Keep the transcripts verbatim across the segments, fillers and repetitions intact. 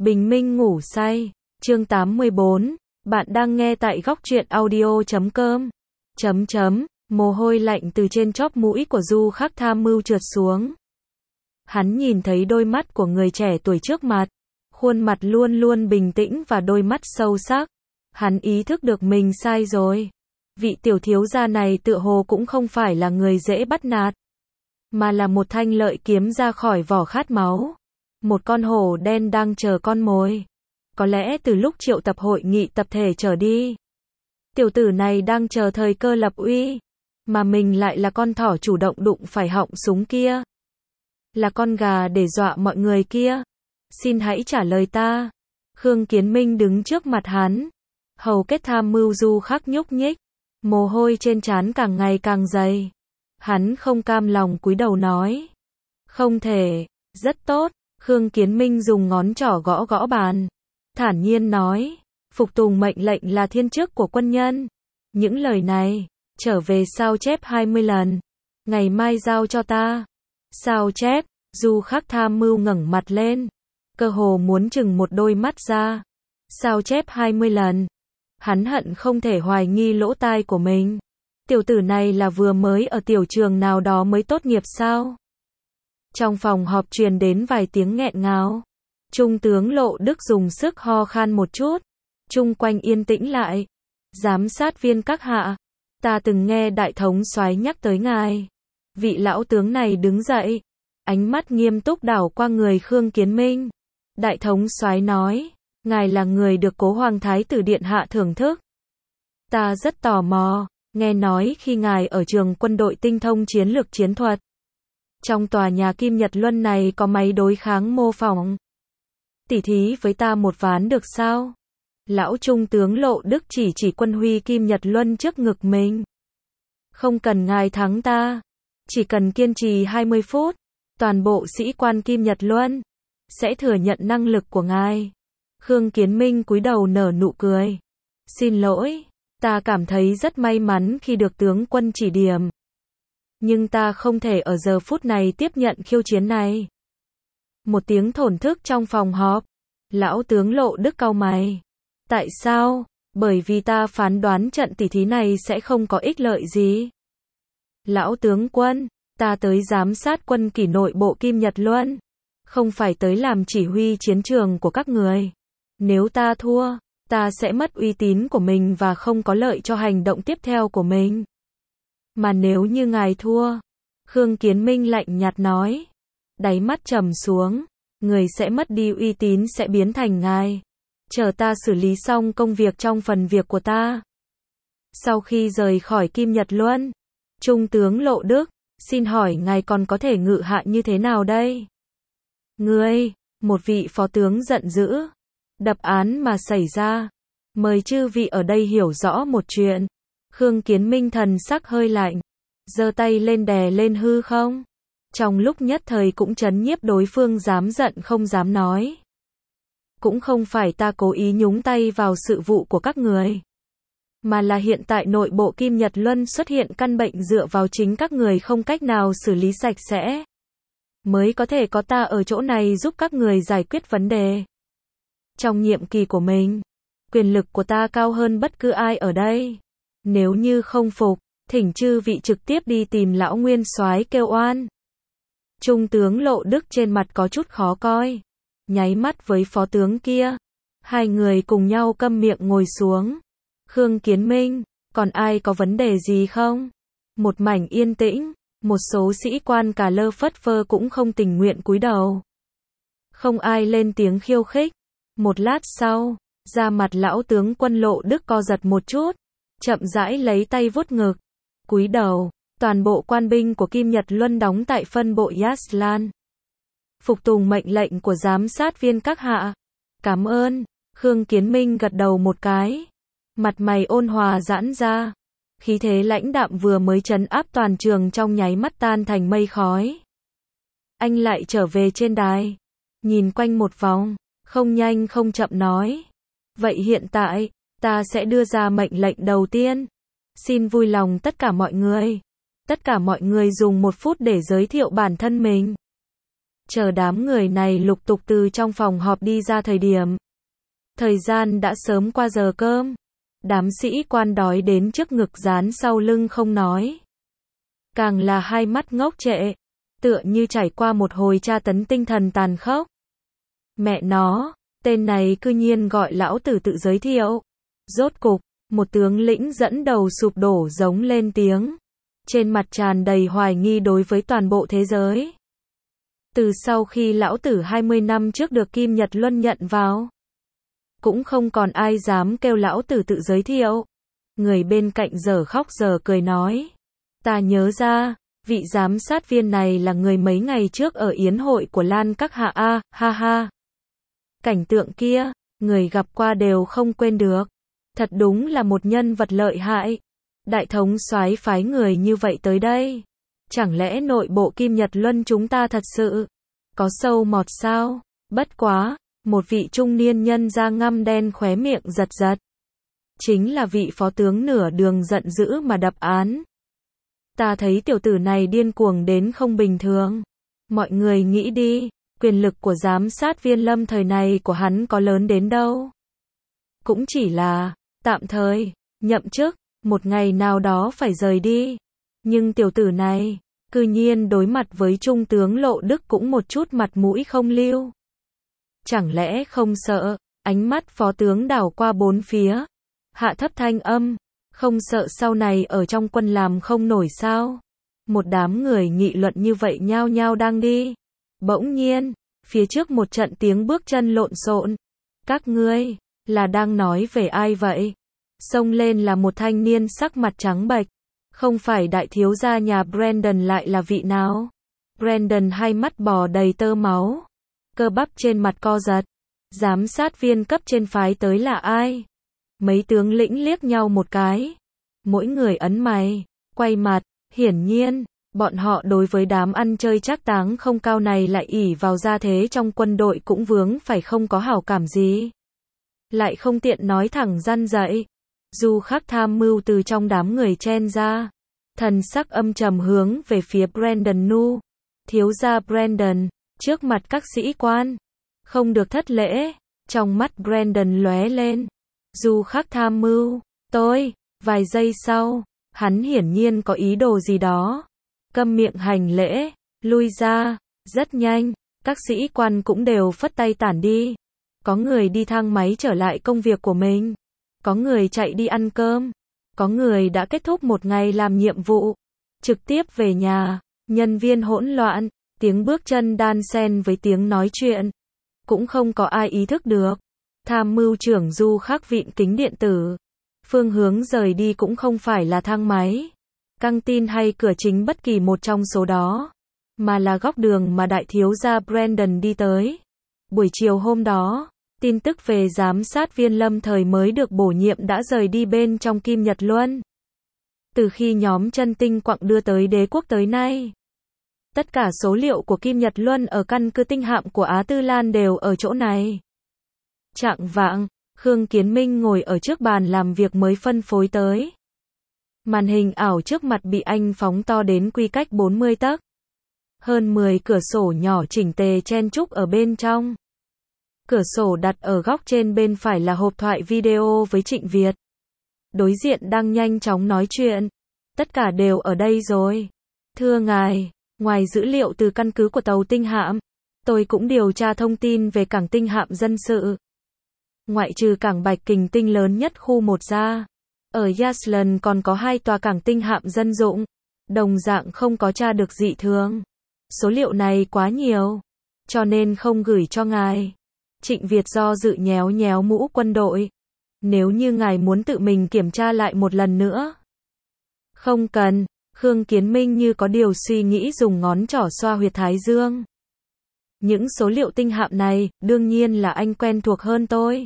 Bình minh ngủ say. Chương tám mươi bốn. Bạn đang nghe tại góc truyện audio chấm com. Chấm chấm, mồ hôi lạnh từ trên chóp mũi của Du Khắc Tham Mưu trượt xuống. Hắn nhìn thấy đôi mắt của người trẻ tuổi trước mặt. Khuôn mặt luôn luôn bình tĩnh và đôi mắt sâu sắc. Hắn ý thức được mình sai rồi. Vị tiểu thiếu gia này tựa hồ cũng không phải là người dễ bắt nạt, mà là một thanh lợi kiếm ra khỏi vỏ khát máu. Một con hổ đen đang chờ con mồi. Có lẽ từ lúc triệu tập hội nghị tập thể trở đi, tiểu tử này đang chờ thời cơ lập uy, mà mình lại là con thỏ chủ động đụng phải họng súng kia. Là con gà để dọa mọi người kia. Xin hãy trả lời ta. Khương Kiến Minh đứng trước mặt hắn. Hầu kết tham mưu Du Khắc nhúc nhích. Mồ hôi trên trán càng ngày càng dày. Hắn không cam lòng cúi đầu nói. Không thể. Rất tốt. Khương Kiến Minh dùng ngón trỏ gõ gõ bàn. Thản nhiên nói. Phục tùng mệnh lệnh là thiên chức của quân nhân. Những lời này, trở về sao chép hai mươi lần. Ngày mai giao cho ta. Sao chép? Du Khắc tham mưu ngẩng mặt lên. Cơ hồ muốn chừng một đôi mắt ra. Sao chép hai mươi lần. Hắn hận không thể hoài nghi lỗ tai của mình. Tiểu tử này là vừa mới ở tiểu trường nào đó mới tốt nghiệp sao? Trong phòng họp truyền đến vài tiếng nghẹn ngào. Trung tướng Lộ Đức dùng sức ho khan một chút. Chung quanh yên tĩnh lại. Giám sát viên các hạ. Ta từng nghe đại thống soái nhắc tới ngài. Vị lão tướng này đứng dậy. Ánh mắt nghiêm túc đảo qua người Khương Kiến Minh. Đại thống soái nói. Ngài là người được Cố Hoàng Thái tử điện hạ thưởng thức. Ta rất tò mò. Nghe nói khi ngài ở trường quân đội tinh thông chiến lược chiến thuật. Trong tòa nhà Kim Nhật Luân này có máy đối kháng mô phỏng. Tỉ thí với ta một ván được sao? Lão Trung tướng Lộ Đức chỉ chỉ quân huy Kim Nhật Luân trước ngực mình. Không cần ngài thắng ta. Chỉ cần kiên trì hai mươi phút. Toàn bộ sĩ quan Kim Nhật Luân sẽ thừa nhận năng lực của ngài. Khương Kiến Minh cúi đầu nở nụ cười. Xin lỗi, ta cảm thấy rất may mắn khi được tướng quân chỉ điểm. Nhưng ta không thể ở giờ phút này tiếp nhận khiêu chiến này. Một tiếng thổn thức trong phòng họp. Lão tướng Lộ Đức cau mày. Tại sao? Bởi vì ta phán đoán trận tỷ thí này sẽ không có ích lợi gì. Lão tướng quân, ta tới giám sát quân kỷ nội bộ Kim Nhật Luân. Không phải tới làm chỉ huy chiến trường của các người. Nếu ta thua, ta sẽ mất uy tín của mình và không có lợi cho hành động tiếp theo của mình. Mà nếu như ngài thua, Khương Kiến Minh lạnh nhạt nói, đáy mắt trầm xuống, người sẽ mất đi uy tín sẽ biến thành ngài. Chờ ta xử lý xong công việc trong phần việc của ta. Sau khi rời khỏi Kim Nhật Luân, Trung tướng Lộ Đức, xin hỏi ngài còn có thể ngự hạ như thế nào đây? Ngươi, một vị phó tướng giận dữ. Đập án mà xảy ra. Mời chư vị ở đây hiểu rõ một chuyện. Khương Kiến Minh thần sắc hơi lạnh. Giơ tay lên đè lên hư không. Trong lúc nhất thời cũng trấn nhiếp đối phương dám giận không dám nói. Cũng không phải ta cố ý nhúng tay vào sự vụ của các người. Mà là hiện tại nội bộ Kim Nhật Luân xuất hiện căn bệnh dựa vào chính các người không cách nào xử lý sạch sẽ. Mới có thể có ta ở chỗ này giúp các người giải quyết vấn đề. Trong nhiệm kỳ của mình, quyền lực của ta cao hơn bất cứ ai ở đây. Nếu như không phục, thỉnh chư vị trực tiếp đi tìm lão nguyên soái kêu oan. Trung tướng Lộ Đức trên mặt có chút khó coi. Nháy mắt với phó tướng kia. Hai người cùng nhau câm miệng ngồi xuống. Khương Kiến Minh, còn ai có vấn đề gì không? Một mảnh yên tĩnh. Một số sĩ quan cả lơ phất phơ cũng không tình nguyện cúi đầu. Không ai lên tiếng khiêu khích. Một lát sau, da mặt lão tướng quân Lộ Đức co giật một chút, chậm rãi lấy tay vuốt ngực, cúi đầu. Toàn bộ quan binh của Kim Nhật Luân đóng tại phân bộ Yaslan. Phục tùng mệnh lệnh của giám sát viên các hạ. Cảm ơn. Khương Kiến Minh gật đầu một cái. Mặt mày ôn hòa giãn ra. Khí thế lãnh đạm vừa mới trấn áp toàn trường trong nháy mắt tan thành mây khói. Anh lại trở về trên đài. Nhìn quanh một vòng. Không nhanh không chậm nói. Vậy hiện tại, ta sẽ đưa ra mệnh lệnh đầu tiên. Xin vui lòng tất cả mọi người. Tất cả mọi người dùng một phút để giới thiệu bản thân mình. Chờ đám người này lục tục từ trong phòng họp đi ra thời điểm. Thời gian đã sớm qua giờ cơm. Đám sĩ quan đói đến trước ngực dán sau lưng không nói. Càng là hai mắt ngốc trệ, tựa như trải qua một hồi tra tấn tinh thần tàn khốc. Mẹ nó, tên này cư nhiên gọi lão tử tự giới thiệu. Rốt cục, một tướng lĩnh dẫn đầu sụp đổ giống lên tiếng. Trên mặt tràn đầy hoài nghi đối với toàn bộ thế giới. Từ sau khi lão tử hai mươi năm trước được Kim Nhật Luân nhận vào, cũng không còn ai dám kêu lão tử tự giới thiệu. Người bên cạnh giờ khóc giờ cười nói. Ta nhớ ra, vị giám sát viên này là người mấy ngày trước ở yến hội của Lan Các Hạ a, ha ha. Cảnh tượng kia, người gặp qua đều không quên được. Thật đúng là một nhân vật lợi hại. Đại thống soái phái người như vậy tới đây. Chẳng lẽ nội bộ Kim Nhật Luân chúng ta thật sự có sâu mọt sao? Bất quá, một vị trung niên nhân da ngăm đen khóe miệng giật giật. Chính là vị phó tướng nửa đường giận dữ mà đập án. Ta thấy tiểu tử này điên cuồng đến không bình thường. Mọi người nghĩ đi, quyền lực của giám sát viên lâm thời này của hắn có lớn đến đâu. Cũng chỉ là, tạm thời, nhậm chức, một ngày nào đó phải rời đi. Nhưng tiểu tử này, cư nhiên đối mặt với trung tướng Lộ Đức cũng một chút mặt mũi không lưu. Chẳng lẽ không sợ, ánh mắt phó tướng đảo qua bốn phía. Hạ thấp thanh âm, không sợ sau này ở trong quân làm không nổi sao. Một đám người nghị luận như vậy nhao nhao đang đi. Bỗng nhiên, phía trước một trận tiếng bước chân lộn xộn. Các ngươi, là đang nói về ai vậy? Xông lên là một thanh niên sắc mặt trắng bệch. Không phải đại thiếu gia nhà Brandon lại là vị nào? Brandon hai mắt bò đầy tơ máu. Cơ bắp trên mặt co giật. Giám sát viên cấp trên phái tới là ai? Mấy tướng lĩnh liếc nhau một cái. Mỗi người ấn mày, quay mặt, hiển nhiên, bọn họ đối với đám ăn chơi trác táng không cao này lại ỷ vào gia thế trong quân đội cũng vướng phải không có hảo cảm gì. Lại không tiện nói thẳng răn dạy. Du Khắc tham mưu từ trong đám người chen ra. Thần sắc âm trầm hướng về phía Brandon Nu. Thiếu gia Brandon, trước mặt các sĩ quan. Không được thất lễ. Trong mắt Brandon lóe lên. Du Khắc tham mưu, tôi, vài giây sau, hắn hiển nhiên có ý đồ gì đó. Câm miệng hành lễ, lui ra, rất nhanh, các sĩ quan cũng đều phất tay tản đi. Có người đi thang máy trở lại công việc của mình. Có người chạy đi ăn cơm. Có người đã kết thúc một ngày làm nhiệm vụ. Trực tiếp về nhà, nhân viên hỗn loạn, tiếng bước chân đan xen với tiếng nói chuyện. Cũng không có ai ý thức được. Tham mưu trưởng Du Khắc vịn kính điện tử. Phương hướng rời đi cũng không phải là thang máy, căng tin hay cửa chính bất kỳ một trong số đó, mà là góc đường mà đại thiếu gia Brandon đi tới. Buổi chiều hôm đó, tin tức về giám sát viên lâm thời mới được bổ nhiệm đã rời đi bên trong Kim Nhật Luân. Từ khi nhóm chân tinh quặng đưa tới đế quốc tới nay, tất cả số liệu của Kim Nhật Luân ở căn cứ tinh hạm của Á Tư Lan đều ở chỗ này. Chạng vạng, Khương Kiến Minh ngồi ở trước bàn làm việc mới phân phối tới. Màn hình ảo trước mặt bị anh phóng to đến quy cách bốn mươi tấc. Hơn mười cửa sổ nhỏ chỉnh tề chen chúc ở bên trong. Cửa sổ đặt ở góc trên bên phải là hộp thoại video với Trịnh Việt. Đối diện đang nhanh chóng nói chuyện. Tất cả đều ở đây rồi. Thưa ngài, ngoài dữ liệu từ căn cứ của tàu tinh hạm, tôi cũng điều tra thông tin về cảng tinh hạm dân sự. Ngoại trừ cảng Bạch Kình Tinh lớn nhất khu một ra, ở Yaslan còn có hai tòa cảng tinh hạm dân dụng, đồng dạng không có tra được dị thường. Số liệu này quá nhiều, cho nên không gửi cho ngài. Trịnh Việt do dự nhéo nhéo mũ quân đội. Nếu như ngài muốn tự mình kiểm tra lại một lần nữa. Không cần, Khương Kiến Minh như có điều suy nghĩ dùng ngón trỏ xoa huyệt thái dương. Những số liệu tinh hạm này, đương nhiên là anh quen thuộc hơn tôi.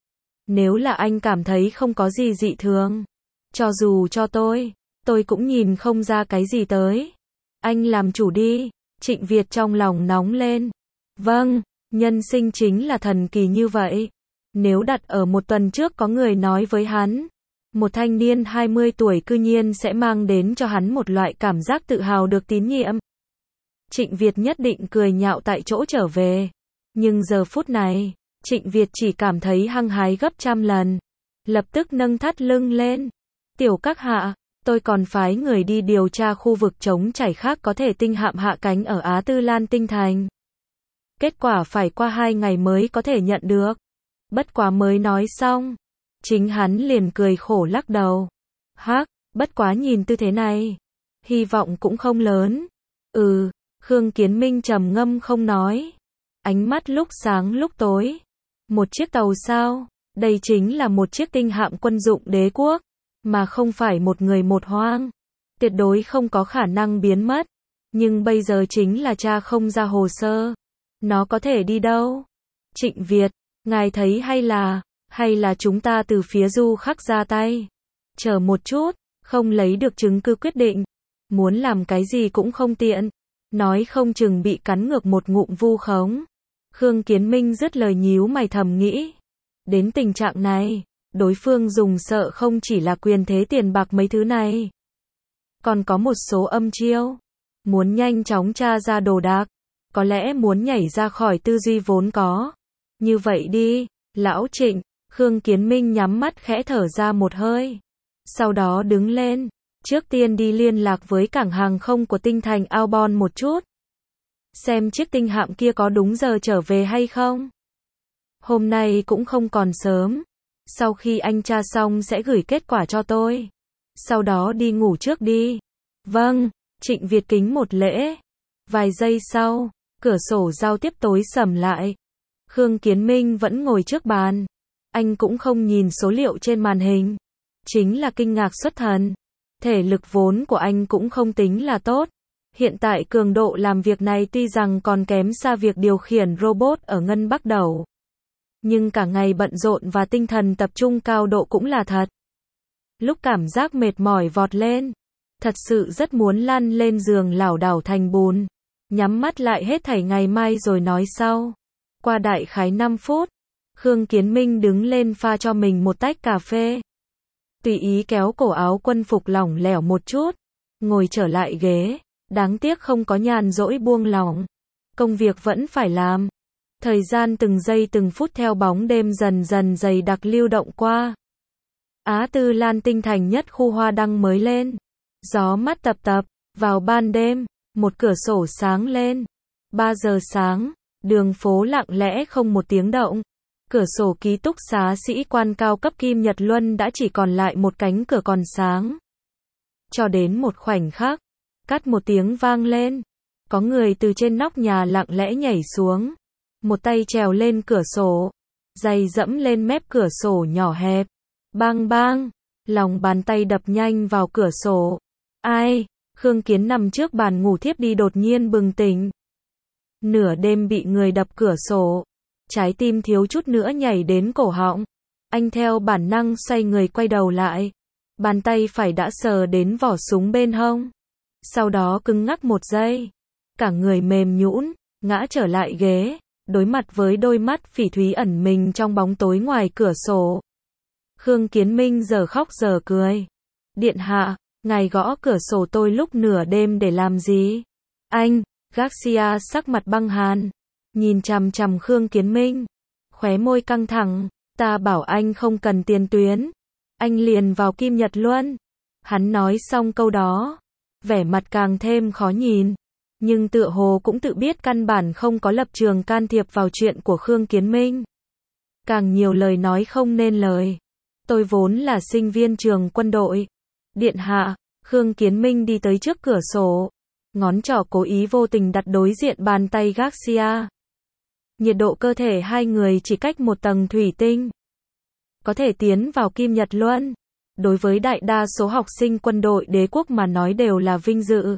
Nếu là anh cảm thấy không có gì dị thường, cho dù cho tôi, tôi cũng nhìn không ra cái gì tới. Anh làm chủ đi. Trịnh Việt trong lòng nóng lên. Vâng, nhân sinh chính là thần kỳ như vậy. Nếu đặt ở một tuần trước có người nói với hắn, một thanh niên hai mươi tuổi cư nhiên sẽ mang đến cho hắn một loại cảm giác tự hào được tín nhiệm. Trịnh Việt nhất định cười nhạo tại chỗ trở về. Nhưng giờ phút này, Trịnh Việt chỉ cảm thấy hăng hái gấp trăm lần. Lập tức nâng thắt lưng lên. Tiểu các hạ, tôi còn phái người đi điều tra khu vực trống chảy khác có thể tinh hạm hạ cánh ở Á Tư Lan Tinh Thành. Kết quả phải qua hai ngày mới có thể nhận được. Bất quá mới nói xong, chính hắn liền cười khổ lắc đầu. Hắc, bất quá nhìn tư thế này, hy vọng cũng không lớn. Ừ, Khương Kiến Minh trầm ngâm không nói. Ánh mắt lúc sáng lúc tối. Một chiếc tàu sao? Đây chính là một chiếc tinh hạm quân dụng đế quốc, mà không phải một người một hoang. Tuyệt đối không có khả năng biến mất. Nhưng bây giờ chính là tra không ra hồ sơ. Nó có thể đi đâu? Trịnh Việt, ngài thấy hay là, hay là chúng ta từ phía du khắc ra tay? Chờ một chút, không lấy được chứng cứ quyết định. Muốn làm cái gì cũng không tiện. Nói không chừng bị cắn ngược một ngụm vu khống. Khương Kiến Minh dứt lời nhíu mày thầm nghĩ. Đến tình trạng này, đối phương dùng sợ không chỉ là quyền thế tiền bạc mấy thứ này. Còn có một số âm chiêu. Muốn nhanh chóng tra ra đồ đạc. Có lẽ muốn nhảy ra khỏi tư duy vốn có. Như vậy đi, lão Trịnh. Khương Kiến Minh nhắm mắt khẽ thở ra một hơi. Sau đó đứng lên. Trước tiên đi liên lạc với cảng hàng không của tinh thành Aobon một chút. Xem chiếc tinh hạm kia có đúng giờ trở về hay không. Hôm nay cũng không còn sớm. Sau khi anh tra xong sẽ gửi kết quả cho tôi. Sau đó đi ngủ trước đi. Vâng, Trịnh Việt kính một lễ. Vài giây sau, cửa sổ giao tiếp tối sầm lại. Khương Kiến Minh vẫn ngồi trước bàn. Anh cũng không nhìn số liệu trên màn hình. Chính là kinh ngạc xuất thần. Thể lực vốn của anh cũng không tính là tốt. Hiện tại cường độ làm việc này tuy rằng còn kém xa việc điều khiển robot ở Ngân Bắc Đẩu. Nhưng cả ngày bận rộn và tinh thần tập trung cao độ cũng là thật. Lúc cảm giác mệt mỏi vọt lên, thật sự rất muốn lăn lên giường lảo đảo thành bùn. Nhắm mắt lại hết thảy ngày mai rồi nói sau. Qua đại khái năm phút, Khương Kiến Minh đứng lên pha cho mình một tách cà phê. Tùy ý kéo cổ áo quân phục lỏng lẻo một chút, ngồi trở lại ghế. Đáng tiếc không có nhàn rỗi buông lỏng. Công việc vẫn phải làm. Thời gian từng giây từng phút theo bóng đêm dần dần dày đặc lưu động qua. Á Tư Lan Tinh Thành nhất khu hoa đăng mới lên. Gió mát tập tập, vào ban đêm, một cửa sổ sáng lên. ba giờ sáng, đường phố lặng lẽ không một tiếng động. Cửa sổ ký túc xá sĩ quan cao cấp Kim Nhật Luân đã chỉ còn lại một cánh cửa còn sáng. Cho đến một khoảnh khắc, cắt một tiếng vang lên. Có người từ trên nóc nhà lặng lẽ nhảy xuống. Một tay trèo lên cửa sổ. Giày dẫm lên mép cửa sổ nhỏ hẹp. Bang bang. Lòng bàn tay đập nhanh vào cửa sổ. Ai? Khương Kiến nằm trước bàn ngủ thiếp đi đột nhiên bừng tỉnh. Nửa đêm bị người đập cửa sổ. Trái tim thiếu chút nữa nhảy đến cổ họng. Anh theo bản năng xoay người quay đầu lại. Bàn tay phải đã sờ đến vỏ súng bên hông. Sau đó cứng ngắc một giây. Cả người mềm nhũn, ngã trở lại ghế, đối mặt với đôi mắt phỉ thúy ẩn mình trong bóng tối ngoài cửa sổ. Khương Kiến Minh giờ khóc giờ cười. Điện hạ, ngài gõ cửa sổ tôi lúc nửa đêm để làm gì? Anh, Garcia sắc mặt băng hàn, nhìn chằm chằm Khương Kiến Minh, khóe môi căng thẳng, ta bảo anh không cần tiền tuyến. Anh liền vào Kim Nhật Luân. Hắn nói xong câu đó, vẻ mặt càng thêm khó nhìn. Nhưng tựa hồ cũng tự biết căn bản không có lập trường can thiệp vào chuyện của Khương Kiến Minh. Càng nhiều lời nói không nên lời. Tôi vốn là sinh viên trường quân đội. Điện hạ, Khương Kiến Minh đi tới trước cửa sổ. Ngón trỏ cố ý vô tình đặt đối diện bàn tay Garcia. Nhiệt độ cơ thể hai người chỉ cách một tầng thủy tinh. Có thể tiến vào Kim Nhật Luân. Đối với đại đa số học sinh quân đội đế quốc mà nói đều là vinh dự.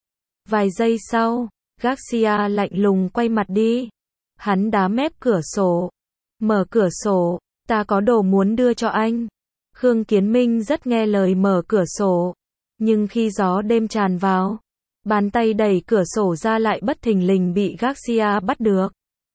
Vài giây sau, Garcia lạnh lùng quay mặt đi. Hắn đá mép cửa sổ. Mở cửa sổ, ta có đồ muốn đưa cho anh. Khương Kiến Minh rất nghe lời mở cửa sổ. Nhưng khi gió đêm tràn vào, bàn tay đẩy cửa sổ ra lại bất thình lình bị Garcia bắt được.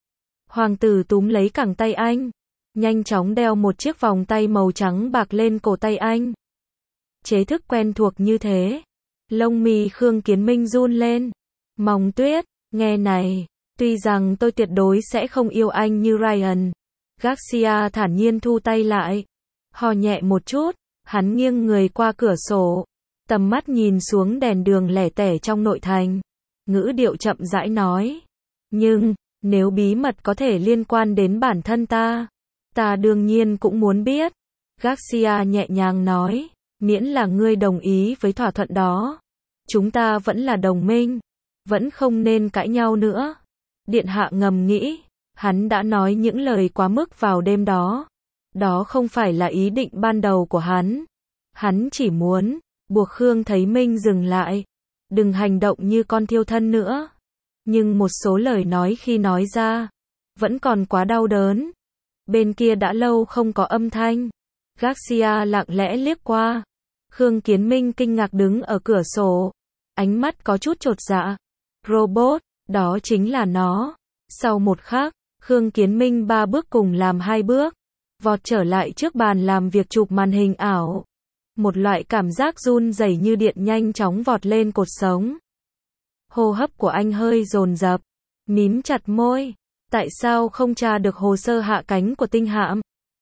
Hoàng tử túm lấy cẳng tay anh. Nhanh chóng đeo một chiếc vòng tay màu trắng bạc lên cổ tay anh. Chế thức quen thuộc như thế. Lông mi Khương Kiến Minh run lên. Mong Tuyết, nghe này, tuy rằng tôi tuyệt đối sẽ không yêu anh như Ryan. Garcia thản nhiên thu tay lại. Hò nhẹ một chút, hắn nghiêng người qua cửa sổ. Tầm mắt nhìn xuống đèn đường lẻ tẻ trong nội thành. Ngữ điệu chậm rãi nói. Nhưng, nếu bí mật có thể liên quan đến bản thân ta, ta đương nhiên cũng muốn biết. Garcia nhẹ nhàng nói. Miễn là ngươi đồng ý với thỏa thuận đó. Chúng ta vẫn là đồng minh. Vẫn không nên cãi nhau nữa. Điện hạ ngầm nghĩ. Hắn đã nói những lời quá mức vào đêm đó. Đó không phải là ý định ban đầu của hắn. Hắn chỉ muốn buộc Khương Thấy Minh dừng lại. Đừng hành động như con thiêu thân nữa. Nhưng một số lời nói khi nói ra, vẫn còn quá đau đớn. Bên kia đã lâu không có âm thanh. Garcia lặng lẽ liếc qua. Khương Kiến Minh kinh ngạc đứng ở cửa sổ. Ánh mắt có chút chột dạ. Robot, đó chính là nó. Sau một khắc, Khương Kiến Minh ba bước cùng làm hai bước. Vọt trở lại trước bàn làm việc chụp màn hình ảo. Một loại cảm giác run rẩy như điện nhanh chóng vọt lên cột sống. Hô hấp của anh hơi dồn dập. Mím chặt môi. Tại sao không tra được hồ sơ hạ cánh của tinh hạm?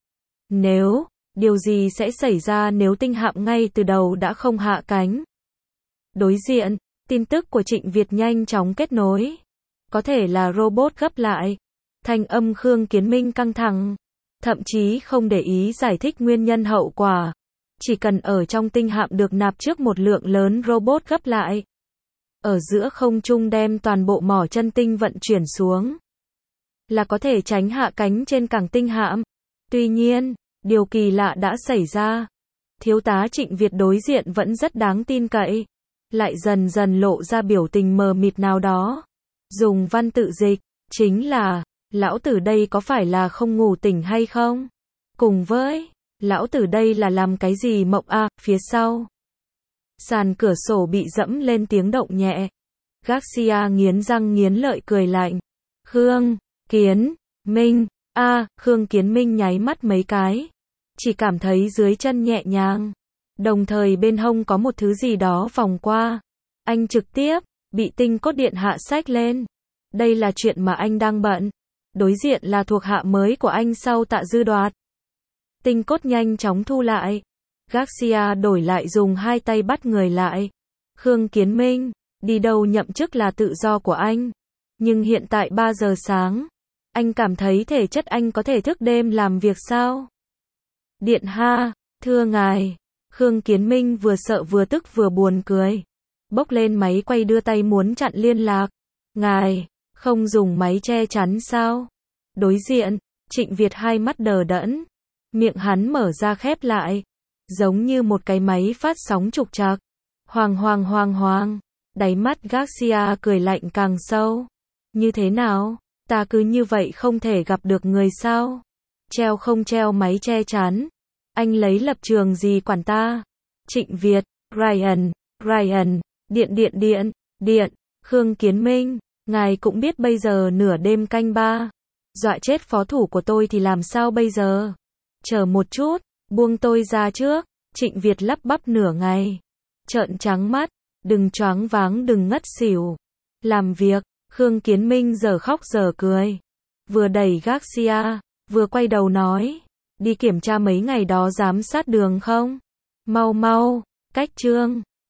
Nếu, điều gì sẽ xảy ra nếu tinh hạm ngay từ đầu đã không hạ cánh? Đối diện, tin tức của Trịnh Việt nhanh chóng kết nối. Có thể là robot gấp lại. Thanh âm Khương Kiến Minh căng thẳng. Thậm chí không để ý giải thích nguyên nhân hậu quả. Chỉ cần ở trong tinh hạm được nạp trước một lượng lớn robot gấp lại. Ở giữa không trung đem toàn bộ mỏ chân tinh vận chuyển xuống. Là có thể tránh hạ cánh trên cảng tinh hạm. Tuy nhiên, điều kỳ lạ đã xảy ra. Thiếu tá Trịnh Việt đối diện vẫn rất đáng tin cậy. Lại dần dần lộ ra biểu tình mờ mịt nào đó. Dùng văn tự dịch, chính là, lão tử đây có phải là không ngủ tỉnh hay không? Cùng với, lão tử đây là làm cái gì mộng à, phía sau. Sàn cửa sổ bị dẫm lên tiếng động nhẹ. Garcia nghiến răng nghiến lợi cười lạnh. Khương, Kiến, Minh, a Khương Kiến Minh nháy mắt mấy cái. Chỉ cảm thấy dưới chân nhẹ nhàng. Đồng thời bên hông có một thứ gì đó vòng qua. Anh trực tiếp, bị tinh cốt điện hạ xách lên. Đây là chuyện mà anh đang bận. Đối diện là thuộc hạ mới của anh sau Tạ Dư Đoạt. Tinh cốt nhanh chóng thu lại. Garcia đổi lại dùng hai tay bắt người lại. Khương Kiến Minh, đi đâu nhậm chức là tự do của anh. Nhưng hiện tại ba giờ sáng. Anh cảm thấy thể chất anh có thể thức đêm làm việc sao? Điện ha, thưa ngài. Khương Kiến Minh vừa sợ vừa tức vừa buồn cười. Bốc lên máy quay đưa tay muốn chặn liên lạc. Ngài, không dùng máy che chắn sao? Đối diện, Trịnh Việt hai mắt đờ đẫn. Miệng hắn mở ra khép lại. Giống như một cái máy phát sóng trục trặc. Hoàng hoàng hoàng hoàng. Đáy mắt Garcia cười lạnh càng sâu. Như thế nào? Ta cứ như vậy không thể gặp được người sao? Treo không treo máy che chắn. Anh lấy lập trường gì quản ta? Trịnh Việt, Ryan, Ryan, điện điện điện, điện, Khương Kiến Minh, ngài cũng biết bây giờ nửa đêm canh ba. Dọa chết phó thủ của tôi thì làm sao bây giờ? Chờ một chút, buông tôi ra trước. Trịnh Việt lắp bắp nửa ngày. Trợn trắng mắt, đừng choáng váng đừng ngất xỉu. Làm việc, Khương Kiến Minh giờ khóc giờ cười. Vừa đẩy Garcia, vừa quay đầu nói. Đi kiểm tra mấy ngày đó giám sát đường không? Mau mau, cách chương.